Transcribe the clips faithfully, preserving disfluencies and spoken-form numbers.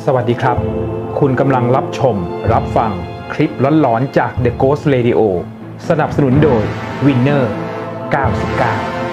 สวัสดีครับคุณกำลังรับชมรับฟังคลิปหลอนๆจาก The Ghost Radio สนับสนุนโดย Winner เก้าสิบเก้า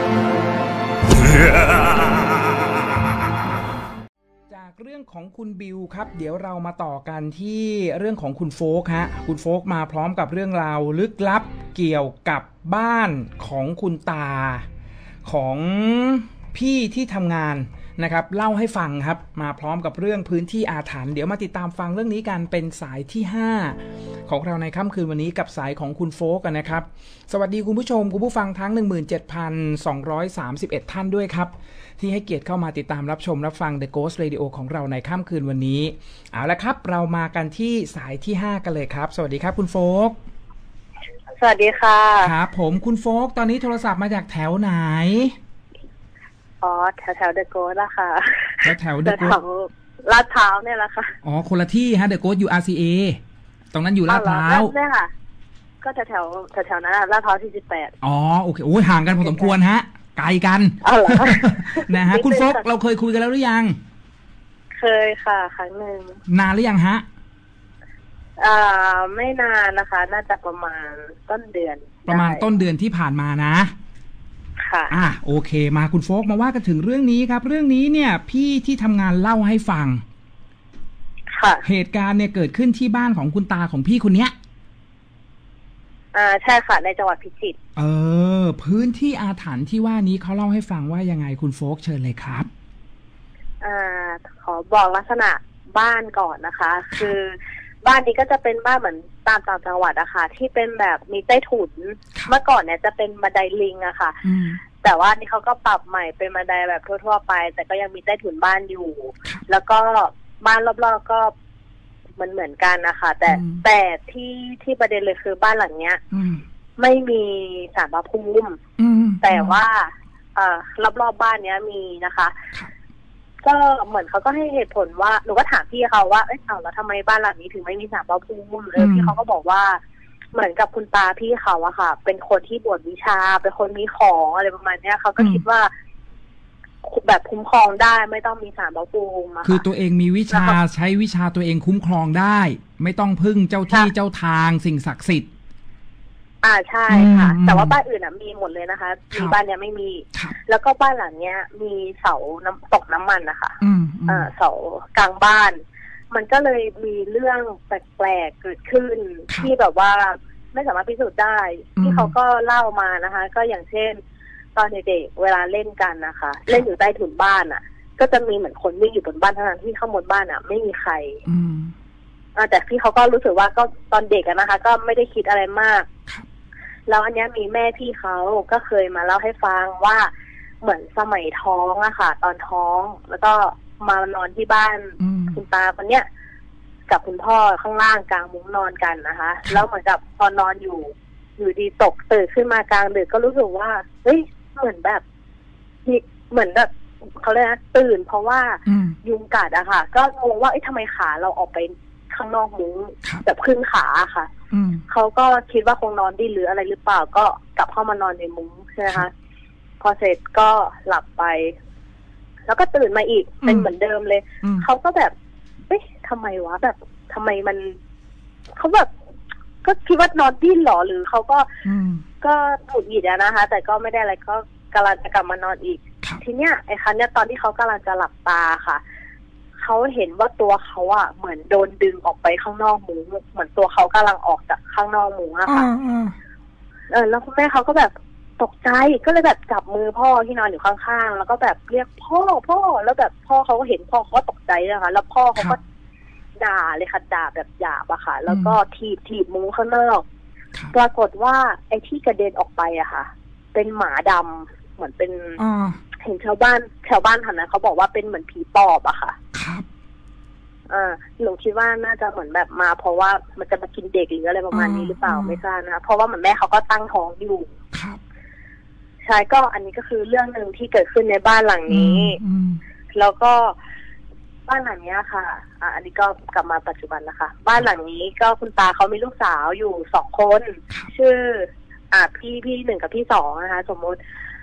จากเรื่องของคุณบิวครับเดี๋ยวเรามาต่อกันที่เรื่องของคุณโฟกฮะคุณโฟกมาพร้อมกับเรื่องราวลึกลับเกี่ยวกับบ้านของคุณตาของพี่ที่ทำงานนะครับเล่าให้ฟังครับมาพร้อมกับเรื่องพื้นที่อาถรรพ์เดี๋ยวมาติดตามฟังเรื่องนี้กันเป็นสายที่ห้าของเราในค่ำคืนวันนี้กับสายของคุณโฟกกันนะครับสวัสดีคุณผู้ชมคุณผู้ฟังทั้ง หนึ่งหมื่นเจ็ดพันสองร้อยสามสิบเอ็ด ท่านด้วยครับที่ให้เกียรติเข้ามาติดตามรับชมรับฟัง The Ghost Radio ของเราในค่ำคืนวันนี้เอาละครับเรามากันที่สายที่ห้ากันเลยครับสวัสดีครับคุณโฟกสวัสดีค่ะครับผมคุณโฟกตอนนี้โทรศัพท์มาจากแถวไหนอ๋อแถวแถวเดอะโกสละค่ะแถวแถวเดอะโกสลาดพร้าวเนี่ยแหละค่ะอ๋อคนละที่ฮะเดอะโกสอยู่ อาร์ ซี เอ ตรงนั้นอยู่ลาดพร้าวใช่ค่ะก็แถวแถวแถวนั้นลาดพร้าวที่สิบแปดอ๋อโอเคโอ้ยห่างกันพอสมควรฮะไกลกันอ๋อเหรอนะฮะคุณโฟกเราเคยคุยกันแล้วหรือยังเคยค่ะครั้งหนึ่งนานหรือยังฮะอ่าไม่นานนะคะน่าจะประมาณต้นเดือนประมาณต้นเดือนที่ผ่านมานะค่ะอ่ะโอเคมาคุณโฟกมาว่ากันถึงเรื่องนี้ครับเรื่องนี้เนี่ยพี่ที่ทำงานเล่าให้ฟังค่ะเหตุการณ์เนี่ยเกิดขึ้นที่บ้านของคุณตาของพี่คนเนี้ยอ่าใช่ค่ะในจังหวัดพิจิตรเออพื้นที่อาถรรพ์ที่ว่านี้เขาเล่าให้ฟังว่ายังไงคุณโฟกเชิญเลยครับอ่าขอบอกลักษณะบ้านก่อนนะคะคือบ้านนี้ก็จะเป็นบ้านเหมือนตามต่างจังหวัดอะค่ะที่เป็นแบบมีใต้ถุนเมื่อก่อนเนี่ยจะเป็นบันไดลิงอะค่ะแต่ว่านี่เขาก็ปรับใหม่เป็นบันไดแบบทั่วๆไปแต่ก็ยังมีใต้ถุนบ้านอยู่แล้วก็บ้านรอบๆก็มันเหมือนกันนะคะแต่แต่ที่ที่ประเด็นเลยคือบ้านหลังเนี้ยไม่มีศาลพระภูมิแต่ว่าเอ่อรอบๆบ้านเนี้ยมีนะคะก็เหมือนเขาก็ให้เหตุผลว่าหนูก็ถามพี่เขาว่าเอ้ยเอาแล้วทำไมบ้านหลังนี้ถึงไม่มีศาลพระภูมิเลยพี่เขาก็บอกว่าเหมือนกับคุณตาพี่เขาอะค่ะเป็นคนที่บวชวิชาเป็นคนมีของอะไรประมาณเนี้ยเขาก็คิดว่าแบบคุ้มครองได้ไม่ต้องมีศาลพระภูมิคือตัวเองมีวิชาใช้วิชาตัวเองคุ้มครองได้ไม่ต้องพึ่งเจ้าที่เจ้าทางสิ่งศักดิ์สิทธิ์อ่าใช่ค่ะแต่ว่าบ้านอื่นอ่ะมีหมดเลยนะคะมีบ้านเนี้ยไม่มีแล้วก็บ้านหลังเนี้ยมีเสาน้ำตกน้ำมันนะคะอ่าเสากลางบ้านมันก็เลยมีเรื่องแปลกๆเกิดขึ้นที่แบบว่าไม่สามารถพิสูจน์ได้ที่เขาก็เล่ามานะคะก็อย่างเช่นตอนเด็กๆเวลาเล่นกันนะคะเล่นอยู่ใต้ถุนบ้านอ่ะก็จะมีเหมือนคนวิ่งอยู่บนบ้านทั้งที่ข้างบนบ้านอ่ะไม่มีใครอ่าแต่พี่เขาก็รู้สึกว่าก็ตอนเด็กนะคะก็ไม่ได้คิดอะไรมากแล้วอันนี้มีแม่พี่เขาก็เคยมาเล่าให้ฟังว่าเหมือนสมัยท้องอะค่ะตอนท้องแล้วก็มานอนที่บ้านคุณตาคนเนี้ยกับคุณพ่อข้างล่างกลางมุ้งนอนกันนะคะแล้วเหมือนกับพอนอนอยู่อยู่ดีตกตื่นขึ้นมากลางดึกก็รู้สึกว่าเฮ้ยเหมือนแบบเหมือนแบบเขาเรียกนะตื่นเพราะว่ายุงกัดอะค่ะก็งงว่าเอ๊ะทำไมขาเราออกไปข้างนอกมุ้งแบบครึ่งขาค่ะเขาก็คิดว่าคงนอนดิ้นหรืออะไรหรือเปล่าก็กลับเข้ามานอนในมุ้งใช่ไหมคะพอเสร็จก็หลับไปแล้วก็ตื่นมาอีกเป็นเหมือนเดิมเลยเขาก็แบบเอ๊ะทำไมวะแบบทำไมมันเขาแบบก็คิดว่านอนดิ้นหรอหรือเขาก็ก็หงุดหงิดนะคะ แต่ก็ไม่ได้อะไรก็กำลังจะกลับมานอนอีกทีเนี้ยไอ้ครั้งเนี้ยตอนที่เขากำลังจะหลับตาค่ะเขาเห็นว่าตัวเขาอ่ะเหมือนโดนดึงออกไปข้างนอกมุ้งเหมือนตัวเขากำลังออกจากข้างนอกมุ้งอะค่ะเออแล้วคุณแม่เขาก็แบบตกใจก็เลยแบบจับมือพ่อที่นอนอยู่ข้างๆแล้วก็แบบเรียกพ่อพ่อแล้วแบบพ่อเขาก็เห็นพ่อเขาก็ตกใจนะคะแล้วพ่อเขาก็ด่าเลยค่ะด่าแบบหยาบอะค่ะแล้วก็ถีบถีบมุ้งข้างนอกปรากฏว่าไอ้ที่กระเด็นออกไปอะค่ะเป็นหมาดำเหมือนเป็นเห็นชาวบ้านชาวบ้านแถวนั้นเขาบอกว่าเป็นเหมือนผีปอบอะค่ะครับอ่าหนูคิดว่าน่าจะเหมือนแบบมาเพราะว่ามันจะมากินเด็กหรืออะไรประมาณนี้หรือเปล่าไม่ทราบนะคะเพราะว่าเหมือนแม่เขาก็ตั้งท้องอยู่ครับใช่ก็อันนี้ก็คือเรื่องหนึ่งที่เกิดขึ้นในบ้านหลังนี้แล้วก็บ้านหลังนี้ค่ะอ่าอันนี้ก็กลับมาปัจจุบันนะคะบ้านหลังนี้ก็คุณตาเขามีลูกสาวอยู่สองคนชื่ออ่าพี่พี่หนึ่งกับพี่สองนะคะสมมติ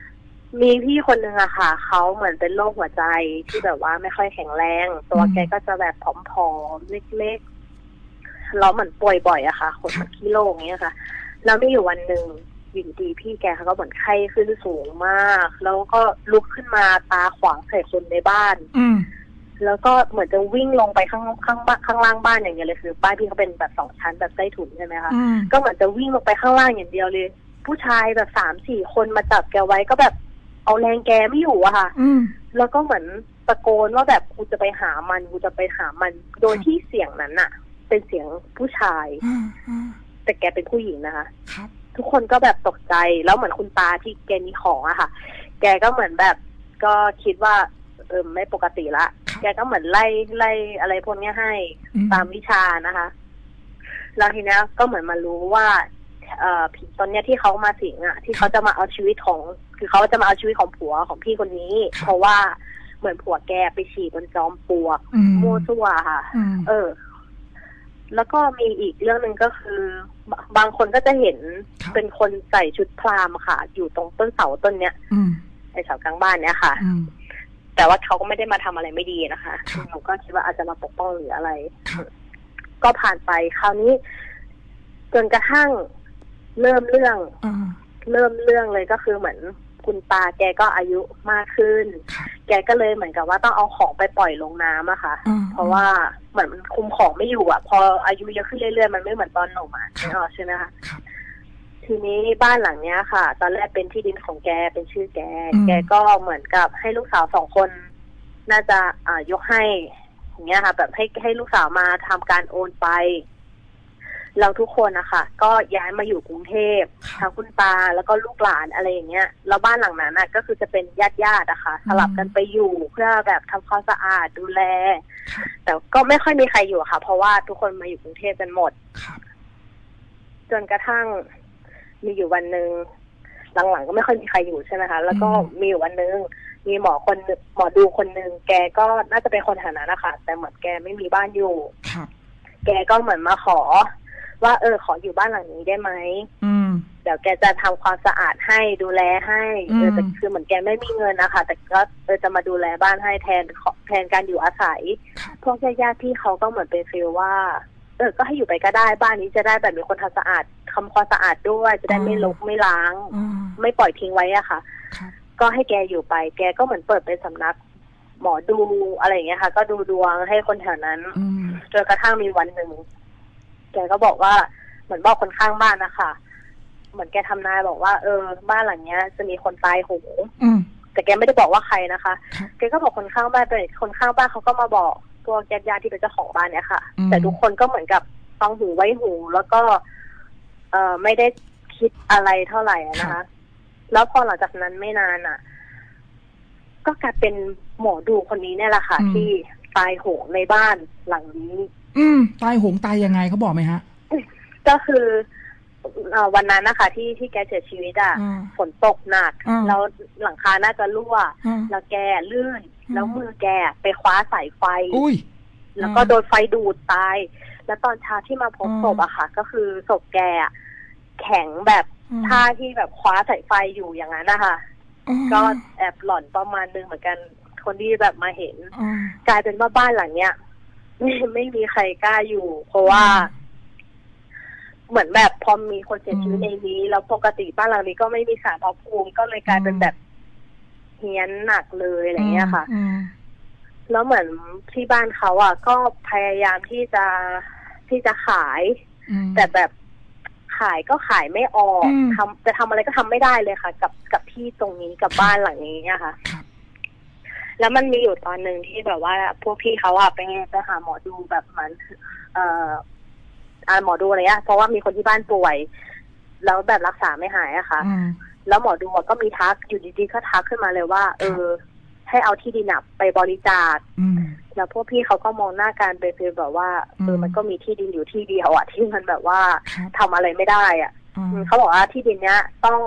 มีพี่คนนึงอะค่ะเขาเหมือนเป็นโรคหัวใจที่แบบว่าไม่ค่อยแข็งแรงตัวแกก็จะแบบผอมๆเล็กๆแล้วเหมือนป่วยบ่อยอะค่ะคนแบบขี้โรคอย่างเงี้ยค่ะแล้วมีอยู่วันหนึ่งอยู่ดีพี่แกเขาก็เหมือนไข้ขึ้นสูงมากแล้วก็ลุกขึ้นมาตาขวางใส่คนในบ้านแล้วก็เหมือนจะวิ่งลงไปข้างข้างข้างล่างบ้านอย่างเดียวเลยคือบ้านพี่เขาเป็นแบบสองชั้นแบบใต้ถุนใช่ไหมคะก็เหมือนจะวิ่งลงไปข้างล่างอย่างเดียวเลยผู้ชายแบบสามสี่คนมาจับแกไว้ก็แบบเอาแรงแกไม่อยู่อะค่ะแล้วก็เหมือนตะโกนว่าแบบกูจะไปหามันกูจะไปหามันโดยที่เสียงนั้นอะเป็นเสียงผู้ชายแต่แกเป็นผู้หญิงนะคะทุกคนก็แบบตกใจแล้วเหมือนคุณตาที่แกมีของอะค่ะแกก็เหมือนแบบก็คิดว่าเออไม่ปกติละแกก็เหมือนไล่ไล่อะไรพวกนี้ให้ตามวิชานะคะแล้วทีนี้ก็เหมือนมารู้ว่าเอ่อผีตอนเนี้ยที่เขามาสิงอ่ะที่เขาจะมาเอาชีวิตของคือเขาจะมาเอาชีวิตของผัวของพี่คนนี้เพราะว่าเหมือนผัวแกไปฉี่บนจอมปลวกมั่วซั่วค่ะเออแล้วก็มีอีกเรื่องหนึ่งก็คือบางคนก็จะเห็นเป็นคนใส่ชุดพราหมณ์ค่ะอยู่ตรงต้นเสาต้นเนี้ยไอเสากลางบ้านเนี้ยค่ะแต่ว่าเขาก็ไม่ได้มาทำอะไรไม่ดีนะคะหนูก็คิดว่าอาจจะมาปกป้องหรืออะไรก็ผ่านไปคราวนี้จนกระทั่งเริ่มเรื่องเริ่มเรื่องเลยก็คือเหมือนคุณตาแกก็อายุมากขึ้นแกก็เลยเหมือนกับว่าต้องเอาของไปปล่อยลงน้ำอะค่ะเพราะว่าเหมือนมันคุมของไม่อยู่อะพออายุเยอะขึ้นเรื่อยๆมันไม่เหมือนตอนหนุ่มอะใช่ไหมคะทีนี้บ้านหลังเนี้ยค่ะตอนแรกเป็นที่ดินของแกเป็นชื่อแกแกก็เหมือนกับให้ลูกสาวสองคนน่าจะอ่ายกให้อย่างเงี้ยค่ะแบบให้ให้ลูกสาวมาทำการโอนไปเราทุกคนนะคะก็ย้ายมาอยู่กรุงเทพทั้งคุณตาแล้วก็ลูกหลานอะไรอย่างเงี้ยแล้วบ้านหลังนั้นน่ะก็คือจะเป็นญาติญาติอะค่ะสลับกันไปอยู่เพื่อแบบทำความสะอาดดูแลแต่ก็ไม่ค่อยมีใครอยู่ค่ะเพราะว่าทุกคนมาอยู่กรุงเทพกันหมดจนกระทั่งมีอยู่วันหนึ่งหลังๆก็ไม่ค่อยมีใครอยู่ใช่ไหมคะแล้วก็มีอยู่วันหนึ่งมีหมอคนหมอดูคนหนึ่งแกก็น่าจะเป็นคนฐานะนะคะแต่เหมือนแกไม่มีบ้านอยู่แกก็เหมือนมาขอว่าเออขออยู่บ้านหลังนี้ได้ไหมเดี๋ยวแกจะทำความสะอาดให้ดูแลให้เออแต่คือเหมือนแกไม่มีเงินนะคะแต่ก็เออจะมาดูแลบ้านให้แทนแทนการอยู่อาศัยพวกญาติๆพี่เขาก็เหมือนเป็นฟีลว่าเออก็ให้อยู่ไปก็ได้บ้านนี้จะได้แบบมีคนทำสะอาดทำความสะอาดด้วยจะได้ไม่รกไม่ล้างไม่ปล่อยทิ้งไว้อะค่ะก็ให้แกอยู่ไปแกก็เหมือนเปิดเป็นสำนักหมอดูอะไรอย่างเงี้ยค่ะก็ดูดวงให้คนแถวนั้นจนกระทั่งมีวันหนึ่งแกก็บอกว่าเหมือนบอกคนข้างบ้านนะคะเหมือนแกทำนายบอกว่าเออบ้านหลังเนี้ยจะมีคนตายโหงแต่แกไม่ได้บอกว่าใครนะคะแกก็บอกคนข้างบ้านไปคนข้างบ้านเขาก็มาบอกตัวญาติๆที่เป็นเจ้าของบ้านเนี่ยค่ะแต่ทุกคนก็เหมือนกับฟังหูไว้หูแล้วก็เอ่อไม่ได้คิดอะไรเท่าไหร่นะคะแล้วพอหลังจากนั้นไม่นานอ่ะก็กลายเป็นหมอดูคนนี้เนี่ยแหละค่ะที่ตายโหงในบ้านหลังนี้อืมตายโหงตายยังไงเขาบอกไหมฮะก็คือวันนั้นนะคะที่ที่แกเสียชีวิตอ่ะฝนตกหนักแล้วหลังคาน่าจะรั่วแล้วแกลื่นแล้วมือแกไปคว้าสายไฟแล้วก็โดนไฟดูดตายแล้วตอนเช้าที่มาพบศพอะค่ะก็คือศพแกแข็งแบบท่าที่แบบคว้าสายไฟอยู่อย่างนั้นนะคะก็แอบหลอนประมาณนึงเหมือนกันคนที่แบบมาเห็นกลายเป็นว่าบ้านหลังเนี้ยไม่ไม่มีใครกล้าอยู่เพราะว่าเหมือนแบบพอมีคนเสียชีวิตในนี้แล้วปกติบ้านหลังนี้ก็ไม่มีศาลพระภูมิก็เลยกลายเป็นแบบเฮี้ยนหนักเลยอะไรเงี้ยค่ะแล้วเหมือนที่บ้านเขาอ่ะก็พยายามที่จะที่จะขายแต่แบบขายก็ขายไม่ออกทำจะทำอะไรก็ทำไม่ได้เลยค่ะ กับกับที่ตรงนี้กับบ้านหลังนี้อะค่ะแล้วมันมีอยู่ตอนหนึ่งที่แบบว่าพวกพี่เขาอะไปไปหาหมอดูแบบเหมือนเอ่อหมอดูอะไรอะเพราะว่ามีคนที่บ้านป่วยแล้วแบบรักษาไม่หายอะค่ะแล้วหมอดูก็มีทักอยู่ดีๆก็ทักขึ้นมาเลยว่าเออให้เอาที่ดินไปบริจาคแล้วพวกพี่เขาก็มองหน้ากันไปคือแบบว่าเออมันก็มีที่ดินอยู่ที่เดียวอะที่มันแบบว่าทำอะไรไม่ได้อะเขาบอกว่าที่ดินเนี้ยต้อง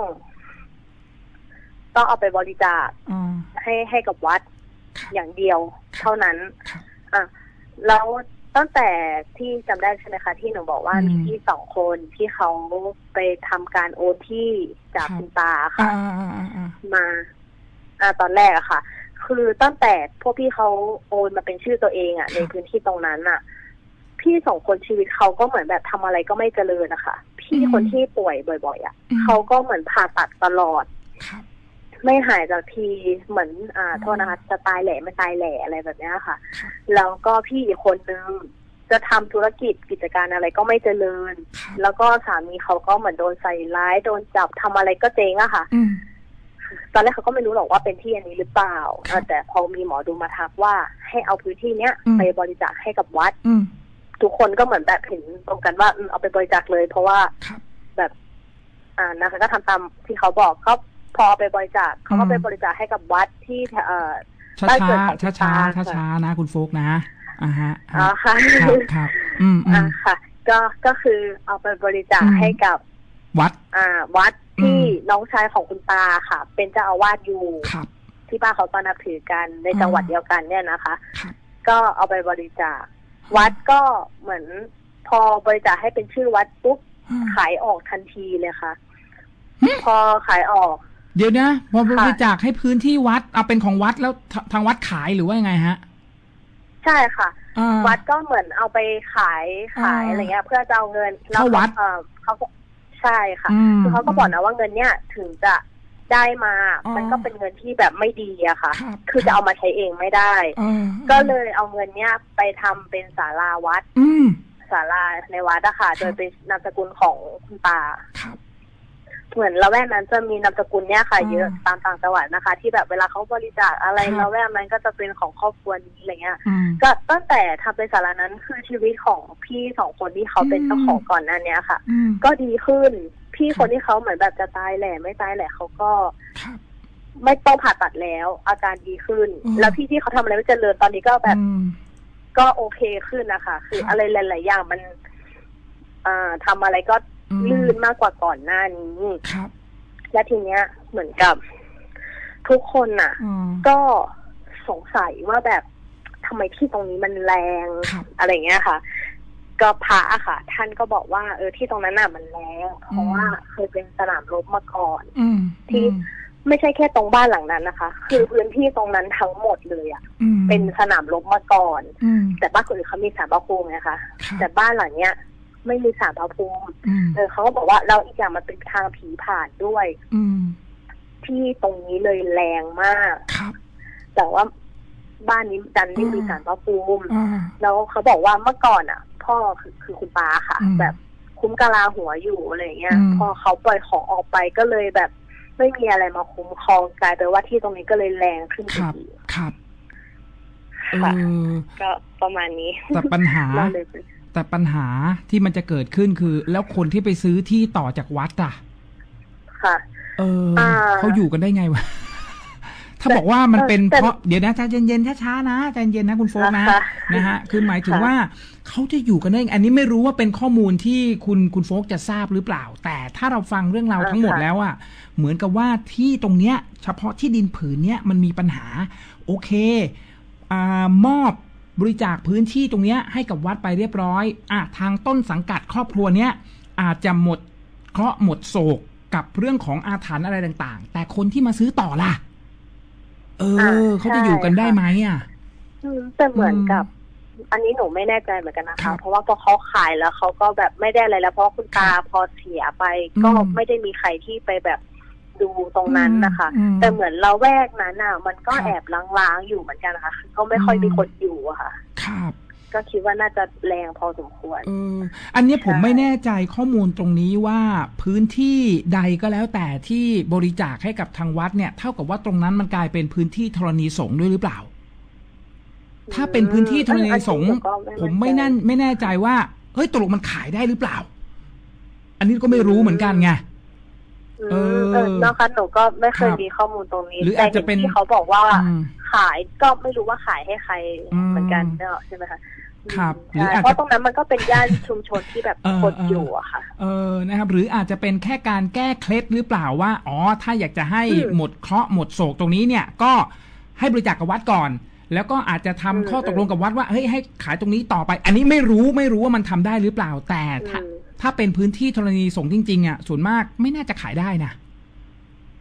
ต้องเอาไปบริจาคให้ให้กับวัดอย่างเดียวเท่านั้นอ่ะแล้วตั้งแต่ที่จำได้ใช่ไหมคะที่หนูบอกว่ามีพี่สองคนที่เขาไปทำการโอนที่จากคุณตาค่ะมาอ่าตอนแรกอะค่ะคือตั้งแต่พวกพี่เขาโอนมาเป็นชื่อตัวเองอะในพื้นที่ตรงนั้นอะพี่สองคนชีวิตเขาก็เหมือนแบบทำอะไรก็ไม่เจริญนะคะพี่คนที่ป่วยบ่อยๆอะเขาก็เหมือนผ่าตัดตลอดไม่หายจากทีเหมือนอ่าโทษนะคะจะตายแหล่ไม่ตายแหล่อะไรแบบนี้ค่ะแล้วก็พี่อีกคนนึงจะทำธุรกิจกิจการอะไรก็ไม่เจริญแล้วก็สามีเขาก็เหมือนโดนใส่ร้ายโดนจับทำอะไรก็เจ๊งอะค่ะตอนแรกเขาก็ไม่รู้หรอกว่าเป็นที่อันนี้หรือเปล่าแต่พอมีหมอดูมาทักว่าให้เอาพื้นที่เนี้ยไปบริจาคให้กับวัดทุกคนก็เหมือนแบบเห็นตรงกันว่าเอาไปบริจาคเลยเพราะว่าแบบอ่านะคะก็ทำตามที่เขาบอกเขาพอไปบริจาคเขาก็ไปบริจาคให้กับวัดที่เอ่อช้าช้าช้าช้าช้าช้านะคุณโฟกนะอ่าฮะอ๋อค่ะครับครับอืมอ่าค่ะก็ก็คือเอาไปบริจาคให้กับวัดอ่าวัดที่น้องชายของคุณตาค่ะเป็นเจ้าอาวาสอยู่ที่บ้านเขาก็นับถือกันในจังหวัดเดียวกันเนี่ยนะคะก็เอาไปบริจาควัดก็เหมือนพอบริจาคให้เป็นชื่อวัดปุ๊บขายออกทันทีเลยค่ะพอขายออกเดี๋ยวนะพอบริจาคให้พื้นที่วัดเอาเป็นของวัดแล้วทางวัดขายหรือว่ายังไงฮะใช่ค่ะวัดก็เหมือนเอาไปขายขายอะไรเงี้ยเพื่อจะเอาเงินเข้าวัดเออเขาใช่ค่ะคือเขาก็บอกนะว่าเงินเนี้ยถึงจะได้มามันก็เป็นเงินที่แบบไม่ดีอะค่ะคือจะเอามาใช้เองไม่ได้ก็เลยเอาเงินเนี้ยไปทำเป็นศาลาวัดศาลาในวัดอะค่ะโดยเป็นนามสกุลของคุณตาเหมือนละแวกนั้นจะมีนามสกุลเนี้ยค่ะเยอะตามต่างจังหวัดนะคะที่แบบเวลาเขาบริจาคอะไรละแวกนั้นก็จะเป็นของครอบครัวนี้อะไรเงี้ยก็ตั้งแต่ทำเป็นศาลานั้นคือชีวิตของพี่สองคนที่เขาเป็นเจ้าของก่อนหน้านี้ค่ะก็ดีขึ้นพี่คนที่เขาเหมือนแบบจะตายแหล่ไม่ตายแหล่เขาก็ไม่ต้องผ่าตัดแล้วอาการดีขึ้นแล้วพี่ที่เขาทำอะไรไม่เจริญตอนนี้ก็แบบก็โอเคขึ้นนะคะคืออะไรหลายๆอย่างมันอ่าทำอะไรก็ลื่นมากกว่าก่อนหน้านี้และทีเนี้ยเหมือนกับทุกคนน่ะก็สงสัยว่าแบบทำไมที่ตรงนี้มันแรงอะไรเงี้ยค่ะก็พระอะค่ะท่านก็บอกว่าเออที่ตรงนั้นน่ะมันแรงเพราะว่าเคยเป็นสนามรบมาก่อนที่ไม่ใช่แค่ตรงบ้านหลังนั้นนะคะคือพื้นที่ตรงนั้นทั้งหมดเลยอะเป็นสนามรบมาก่อนแต่บ้านคนอื่นเขามีศาลพระภูมิไงคะแต่บ้านหลังเนี้ยไม่มีศาลพระภูมิเออเขาก็บอกว่าเราอีกอย่างมันเป็นทางผีผ่านด้วยที่ตรงนี้เลยแรงมากแต่ว่าบ้านนี้ดันไม่มีศาลพระภูมิแล้วเขาบอกว่าเมื่อก่อนอ่ะพ่อคือคือคุณตาค่ะแบบคุ้มกะลาหัวอยู่อะไรเงี้ยพอเขาปล่อยของออกไปก็เลยแบบไม่มีอะไรมาคุ้มครองกลายเป็นว่าที่ตรงนี้ก็เลยแรงขึ้นอีกครับค่ะก็ประมาณนี้แต่ปัญหาแต่ปัญหาที่มันจะเกิดขึ้นคือแล้วคนที่ไปซื้อที่ต่อจากวัดอ่ะค่ะเออเขาอยู่กันได้ไงวะถ้าบอกว่ามันเป็นเพราะเดี๋ยวนะใจเย็นๆช้าๆนะใจเย็นนะคุณโฟกนะนะฮะคือหมายถึงว่าเขาจะอยู่กันได้อันนี้ไม่รู้ว่าเป็นข้อมูลที่คุณคุณโฟกจะทราบหรือเปล่าแต่ถ้าเราฟังเรื่องราวทั้งหมดแล้วอ่ะเหมือนกับว่าที่ตรงเนี้ยเฉพาะที่ดินผืนเนี้ยมันมีปัญหาโอเคอ่ามอบบริจาคพื้นที่ตรงนี้ให้กับวัดไปเรียบร้อยอ่ะทางต้นสังกัดครอบครัวเนี้ยอาจจะหมดเคราะห์หมดโศกกับเรื่องของอาถรรพ์อะไรต่างๆแต่คนที่มาซื้อต่อล่ะเออเขาจะอยู่กันได้ไหมอ่ะแต่เหมือนกับอันนี้หนูไม่แน่ใจเหมือนกันนะคะเพราะว่าพอเขาขายแล้วเขาก็แบบไม่ได้อะไรแล้วเพราะคุณตาพอเสียไปก็ไม่ได้มีใครที่ไปแบบดูตรงนั้นนะคะแต่เหมือนเราแวกนั้นน่ะมันก็แอบล้างๆอยู่เหมือนกันนะคะก็ไม่ค่อยมีคนอยู่อะค่ะครับก็คิดว่าน่าจะแรงพอสมควรเอออันนี้ผมไม่แน่ใจข้อมูลตรงนี้ว่าพื้นที่ใดก็แล้วแต่ที่บริจาคให้กับทางวัดเนี่ยเท่ากับว่าตรงนั้นมันกลายเป็นพื้นที่ธรณีสงฆ์ด้วยหรือเปล่าถ้าเป็นพื้นที่ธรณีสงฆ์ผมไม่แน่ไม่แน่ใจว่าเฮ้ยตกลงมันขายได้หรือเปล่าอันนี้ก็ไม่รู้เหมือนกันไงเออนะคะหนูก็ไม่เคยมีข้อมูลตรงนี้แต่เห็นที่เขาบอกว่าขายก็ไม่รู้ว่าขายให้ใครเหมือนกันเนาะใช่ไหมคะครับเพราะตรงนั้นมันก็เป็นย่านชุมชนที่แบบคนอยู่อะค่ะเออนะครับหรืออาจจะเป็นแค่การแก้เคล็ดหรือเปล่าว่าอ๋อถ้าอยากจะให้หมดเคราะห์หมดโศกตรงนี้เนี่ยก็ให้บริจาคกับวัดก่อนแล้วก็อาจจะทำข้อตกลงกับวัดว่าเฮ้ยให้ขายตรงนี้ต่อไปอันนี้ไม่รู้ไม่รู้ว่ามันทำได้หรือเปล่าแต่ถ้าถ้าเป็นพื้นที่ธรณีสงฆ์จริงๆอ่ะส่วนมากไม่น่าจะขายได้นะ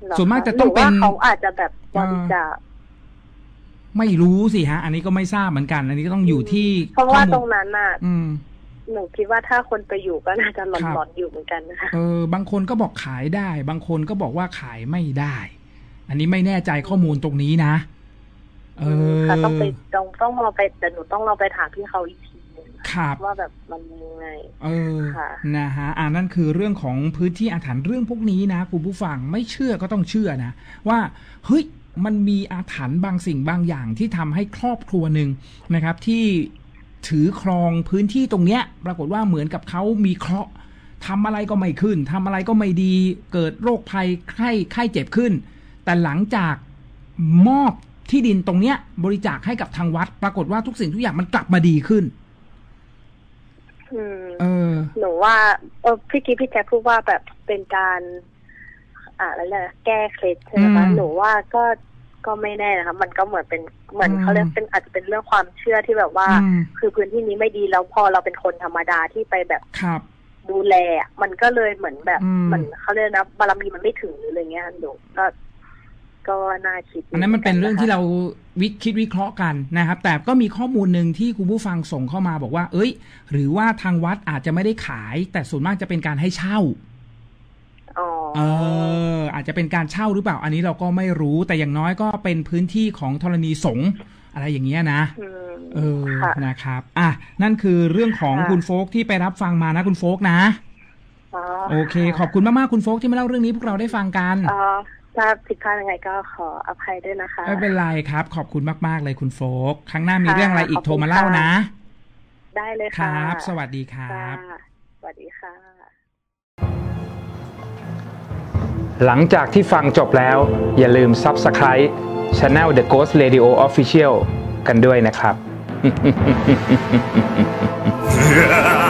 ส่วนมากจะต้องเป็นเขาอาจจะแบบบริจาคไม่รู้สิฮะอันนี้ก็ไม่ทราบเหมือนกันอันนี้ก็ต้องอยู่ที่เพราะว่าตรงนั้นน่ะหนูคิดว่าถ้าคนไปอยู่ก็น่าจะหลอนๆอยู่เหมือนกันนะคะเออบางคนก็บอกขายได้บางคนก็บอกว่าขายไม่ได้อันนี้ไม่แน่ใจข้อมูลตรงนี้นะเออค่ะต้องไปต้องต้องเราไปแต่หนูต้องเราไปถามพี่เขาอีกทีนึงว่าแบบมันยังไงเออนะฮะอ่านั่นคือเรื่องของพื้นที่อาถรรพ์เรื่องพวกนี้นะคุณผู้ฟังไม่เชื่อก็ต้องเชื่อนะว่าเฮ้ยมันมีอาถรรพ์บางสิ่งบางอย่างที่ทำให้ครอบครัวหนึ่งนะครับที่ถือครองพื้นที่ตรงเนี้ยปรากฏว่าเหมือนกับเขามีเคราะห์ทำอะไรก็ไม่ขึ้นทำอะไรก็ไม่ดีเกิดโรคภัยไข้ไข้เจ็บขึ้นแต่หลังจากมอบที่ดินตรงเนี้ยบริจาคให้กับทางวัดปรากฏว่าทุกสิ่งทุกอย่างมันกลับมาดีขึ้นอืมเออหนูว่าเออพี่กิ๊ฟพี่แจ๊คพูดว่าแบบเป็นการอ่าอะไรนะแก้เคล็ดใช่ไหมคะหนูว่าก็ก็ไม่แน่นะคะมันก็เหมือนเป็นเหมือนเขาเรียกเป็นอาจจะเป็นเรื่องความเชื่อที่แบบว่าคือพื้นที่นี้ไม่ดีแล้วพอเราเป็นคนธรรมดาที่ไปแบบดูแลมันก็เลยเหมือนแบบเหมือนเขาเรียกนะบารมีมันไม่ถึงหรืออะไรเงี้ยหนูก็ก็น่าคิดอันนั้นมันเป็นเรื่องที่เราวิคิดวิเคราะห์กันนะครับแต่ก็มีข้อมูลหนึ่งที่คุณผู้ฟังส่งเข้ามาบอกว่าเอ้ยหรือว่าทางวัดอาจจะไม่ได้ขายแต่ส่วนมากจะเป็นการให้เช่าเอออาจจะเป็นการเช่าหรือเปล่าอันนี้เราก็ไม่รู้แต่อย่างน้อยก็เป็นพื้นที่ของธรณีสงฆ์อะไรอย่างเงี้ยนะเออนะครับอ่ะนั่นคือเรื่องของคุณโฟกที่ไปรับฟังมานะคุณโฟกนะโอเคขอบคุณมากๆคุณโฟกที่มาเล่าเรื่องนี้พวกเราได้ฟังกันถ้าผิดพลาดยังไงก็ขออภัยด้วยนะคะไม่เป็นไรครับขอบคุณมากๆเลยคุณโฟกครั้งหน้ามีเรื่องอะไรอีกโทรมาเล่านะได้เลยค่ะครับสวัสดีครับสวัสดีค่ะหลังจากที่ฟังจบแล้วอย่าลืม Subscribe Channel The Ghost Radio Official กันด้วยนะครับ